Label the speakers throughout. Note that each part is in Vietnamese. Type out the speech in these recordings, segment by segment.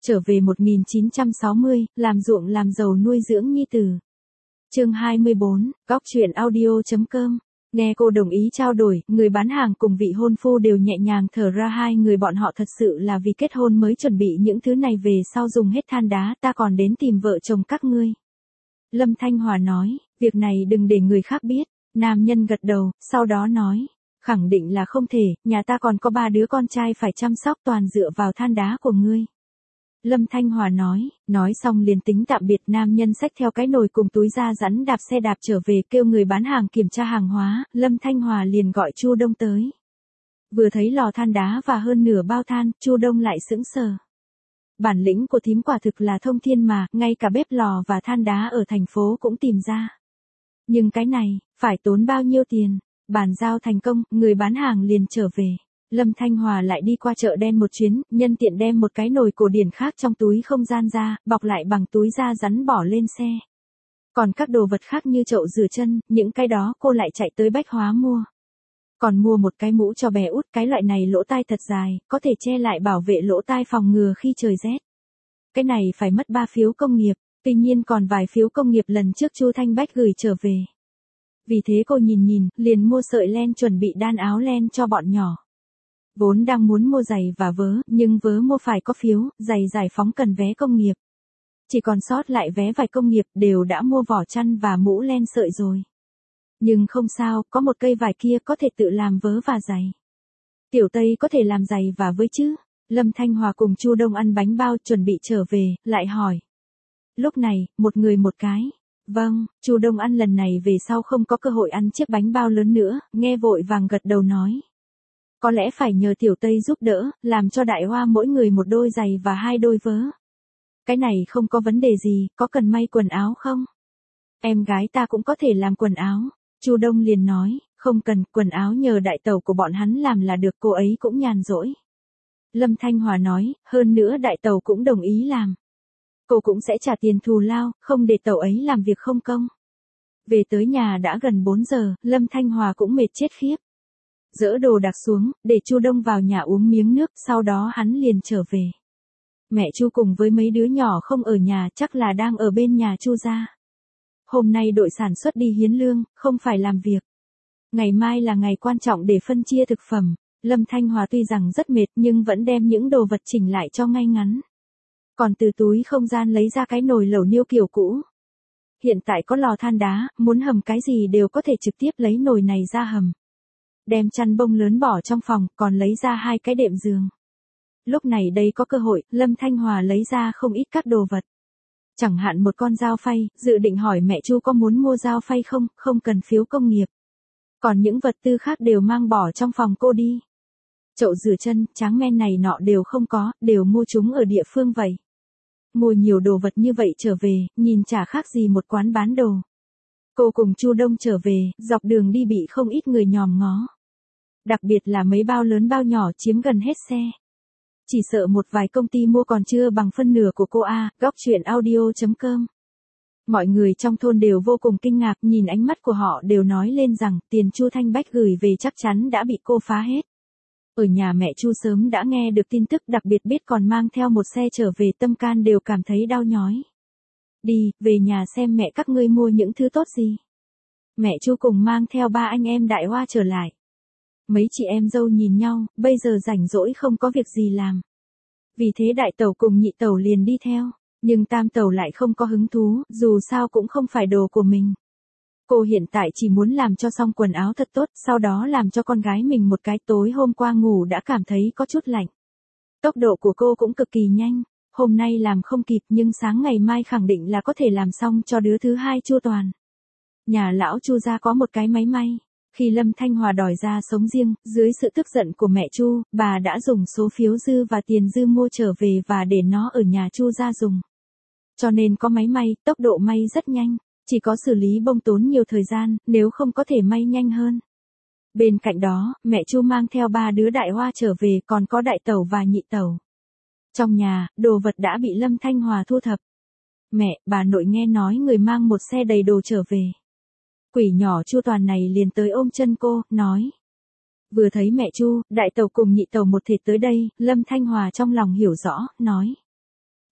Speaker 1: Trở về 1960, làm ruộng làm giàu nuôi dưỡng nhi tử. Chương 24, góc truyện audio.com. Nghe cô đồng ý trao đổi, người bán hàng cùng vị hôn phu đều nhẹ nhàng thở ra, hai người bọn họ thật sự là vì kết hôn mới chuẩn bị những thứ này, về sau dùng hết than đá, ta còn đến tìm vợ chồng các ngươi. Lâm Thanh Hòa nói, việc này đừng để người khác biết. Nam nhân gật đầu, sau đó nói, khẳng định là không thể, nhà ta còn có 3 đứa con trai phải chăm sóc, toàn dựa vào than đá của ngươi. Lâm Thanh Hòa nói xong liền tính tạm biệt. Nam nhân xách theo cái nồi cùng túi da rắn đạp xe đạp trở về, kêu người bán hàng kiểm tra hàng hóa. Lâm Thanh Hòa liền gọi Chu Đông tới. Vừa thấy lò than đá và hơn nửa bao than, Chu Đông lại sững sờ. Bản lĩnh của thím quả thực là thông thiên mà, ngay cả bếp lò và than đá ở thành phố cũng tìm ra. Nhưng cái này, phải tốn bao nhiêu tiền? Bàn giao thành công, người bán hàng liền trở về. Lâm Thanh Hòa lại đi qua chợ đen một chuyến, nhân tiện đem một cái nồi cổ điển khác trong túi không gian ra, bọc lại bằng túi da rắn bỏ lên xe. Còn các đồ vật khác như chậu rửa chân, những cái đó cô lại chạy tới Bách Hóa mua. Còn mua một cái mũ cho bé út, cái loại này lỗ tai thật dài, có thể che lại bảo vệ lỗ tai phòng ngừa khi trời rét. Cái này phải mất 3 phiếu công nghiệp, tuy nhiên còn vài phiếu công nghiệp lần trước Chu Thanh Bách gửi trở về. Vì thế cô nhìn, liền mua sợi len chuẩn bị đan áo len cho bọn nhỏ. Vốn đang muốn mua giày và vớ, nhưng vớ mua phải có phiếu, giày giải phóng cần vé công nghiệp. Chỉ còn sót lại vé vải công nghiệp, đều đã mua vỏ chăn và mũ len sợi rồi. Nhưng không sao, có một cây vải kia có thể tự làm vớ và giày. Tiểu Tây có thể làm giày và vớ chứ? Lâm Thanh Hòa cùng Chu Đông ăn bánh bao chuẩn bị trở về, lại hỏi. Lúc này, một người một cái. Vâng, Chu Đông ăn lần này về sau không có cơ hội ăn chiếc bánh bao lớn nữa, nghe vội vàng gật đầu nói. Có lẽ phải nhờ Tiểu Tây giúp đỡ, làm cho Đại Hoa mỗi người một đôi giày và 2 đôi vớ. Cái này không có vấn đề gì, có cần may quần áo không? Em gái ta cũng có thể làm quần áo. Chu Đông liền nói, không cần, quần áo nhờ đại tẩu của bọn hắn làm là được, cô ấy cũng nhàn rỗi. Lâm Thanh Hòa nói, hơn nữa đại tẩu cũng đồng ý làm. Cô cũng sẽ trả tiền thù lao, không để tẩu ấy làm việc không công. Về tới nhà đã gần 4 giờ, Lâm Thanh Hòa cũng mệt chết khiếp. Dỡ đồ đạc xuống, để Chu Đông vào nhà uống miếng nước, sau đó hắn liền trở về. Mẹ Chu cùng với mấy đứa nhỏ không ở nhà, chắc là đang ở bên nhà Chu gia. Hôm nay đội sản xuất đi hiến lương, không phải làm việc. Ngày mai là ngày quan trọng để phân chia thực phẩm. Lâm Thanh Hòa tuy rằng rất mệt nhưng vẫn đem những đồ vật chỉnh lại cho ngay ngắn. Còn từ túi không gian lấy ra cái nồi lẩu niêu kiểu cũ. Hiện tại có lò than đá, muốn hầm cái gì đều có thể trực tiếp lấy nồi này ra hầm. Đem chăn bông lớn bỏ trong phòng, còn lấy ra 2 cái đệm giường. Lúc này đây có cơ hội, Lâm Thanh Hòa lấy ra không ít các đồ vật. Chẳng hạn một con dao phay, dự định hỏi mẹ Chu có muốn mua dao phay không, không cần phiếu công nghiệp. Còn những vật tư khác đều mang bỏ trong phòng cô đi. Chậu rửa chân, tráng men này nọ đều không có, đều mua chúng ở địa phương vậy. Mua nhiều đồ vật như vậy trở về, nhìn chả khác gì một quán bán đồ. Cô cùng Chu Đông trở về, dọc đường đi bị không ít người nhòm ngó. Đặc biệt là mấy bao lớn bao nhỏ chiếm gần hết xe. Chỉ sợ một vài công ty mua còn chưa bằng phân nửa của cô a. Góc truyện audio.com. Mọi người trong thôn đều vô cùng kinh ngạc, nhìn ánh mắt của họ đều nói lên rằng tiền Chu Thanh Bách gửi về chắc chắn đã bị cô phá hết. Ở nhà mẹ Chu sớm đã nghe được tin tức, đặc biệt biết còn mang theo một xe trở về, tâm can đều cảm thấy đau nhói. Đi, về nhà xem mẹ các ngươi mua những thứ tốt gì. Mẹ Chu cùng mang theo 3 anh em Đại Hoa trở lại. Mấy chị em dâu nhìn nhau, bây giờ rảnh rỗi không có việc gì làm. Vì thế đại tẩu cùng nhị tẩu liền đi theo, nhưng tam tẩu lại không có hứng thú, dù sao cũng không phải đồ của mình. Cô hiện tại chỉ muốn làm cho xong quần áo thật tốt, sau đó làm cho con gái mình một cái. Tối hôm qua ngủ đã cảm thấy có chút lạnh. Tốc độ của cô cũng cực kỳ nhanh, hôm nay làm không kịp nhưng sáng ngày mai khẳng định là có thể làm xong cho đứa thứ hai Chu Toàn. Nhà lão Chu gia có một cái máy may. Khi Lâm Thanh Hòa đòi ra sống riêng, dưới sự tức giận của mẹ Chu, bà đã dùng số phiếu dư và tiền dư mua trở về và để nó ở nhà Chu gia dùng. Cho nên có máy may, tốc độ may rất nhanh, chỉ có xử lý bông tốn nhiều thời gian, nếu không có thể may nhanh hơn. Bên cạnh đó, mẹ Chu mang theo 3 đứa Đại Hoa trở về, còn có đại tẩu và nhị tẩu. Trong nhà, đồ vật đã bị Lâm Thanh Hòa thu thập. Mẹ, bà nội nghe nói người mang một xe đầy đồ trở về. Quỷ nhỏ Chu Toàn này liền tới ôm chân cô, nói. Vừa thấy mẹ Chu, đại tẩu cùng nhị tẩu một thịt tới đây, Lâm Thanh Hòa trong lòng hiểu rõ, nói.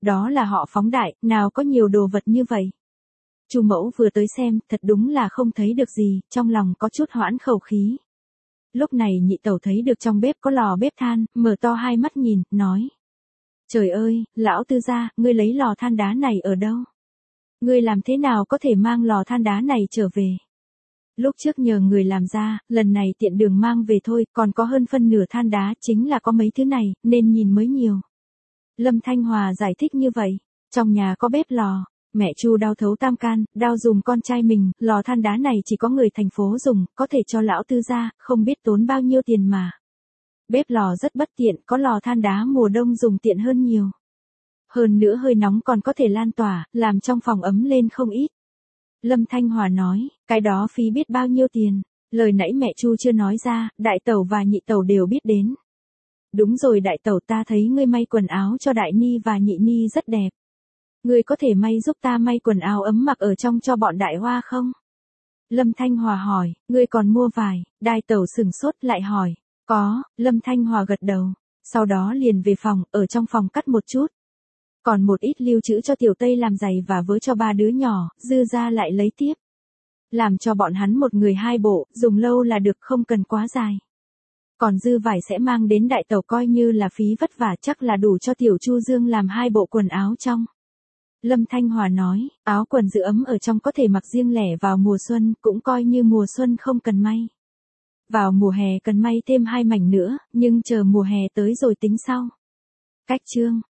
Speaker 1: Đó là họ Phóng đại, nào có nhiều đồ vật như vậy. Chu mẫu vừa tới xem, thật đúng là không thấy được gì, trong lòng có chút hoãn khẩu khí. Lúc này nhị tẩu thấy được trong bếp có lò bếp than, mở to hai mắt nhìn, nói. Trời ơi, lão tư gia, ngươi lấy lò than đá này ở đâu? Ngươi làm thế nào có thể mang lò than đá này trở về? Lúc trước nhờ người làm ra, lần này tiện đường mang về thôi, còn có hơn phân nửa than đá chính là có mấy thứ này, nên nhìn mới nhiều. Lâm Thanh Hòa giải thích như vậy, trong nhà có bếp lò, mẹ Chu đau thấu tam can, đau dùng con trai mình, lò than đá này chỉ có người thành phố dùng, có thể cho lão tư gia, không biết tốn bao nhiêu tiền mà. Bếp lò rất bất tiện, có lò than đá mùa đông dùng tiện hơn nhiều. Hơn nữa hơi nóng còn có thể lan tỏa, làm trong phòng ấm lên không ít. Lâm Thanh Hòa nói, cái đó phí biết bao nhiêu tiền. Lời nãy mẹ Chu chưa nói ra, đại tẩu và nhị tẩu đều biết đến. Đúng rồi đại tẩu, ta thấy ngươi may quần áo cho đại ni và nhị ni rất đẹp. Ngươi có thể may giúp ta may quần áo ấm mặc ở trong cho bọn đại hoa không? Lâm Thanh Hòa hỏi, ngươi còn mua vải, đại tẩu sửng sốt lại hỏi, có, Lâm Thanh Hòa gật đầu. Sau đó liền về phòng, ở trong phòng cắt một chút. Còn một ít lưu trữ cho Tiểu Tây làm giày và vớ cho ba đứa nhỏ, dư ra lại lấy tiếp. Làm cho bọn hắn một người 2 bộ, dùng lâu là được, không cần quá dài. Còn dư vải sẽ mang đến đại tẩu, coi như là phí vất vả, chắc là đủ cho Tiểu Chu Dương làm 2 bộ quần áo trong. Lâm Thanh Hòa nói, áo quần giữ ấm ở trong có thể mặc riêng lẻ vào mùa xuân, cũng coi như mùa xuân không cần may. Vào mùa hè cần may thêm 2 mảnh nữa, nhưng chờ mùa hè tới rồi tính sau. Cách chương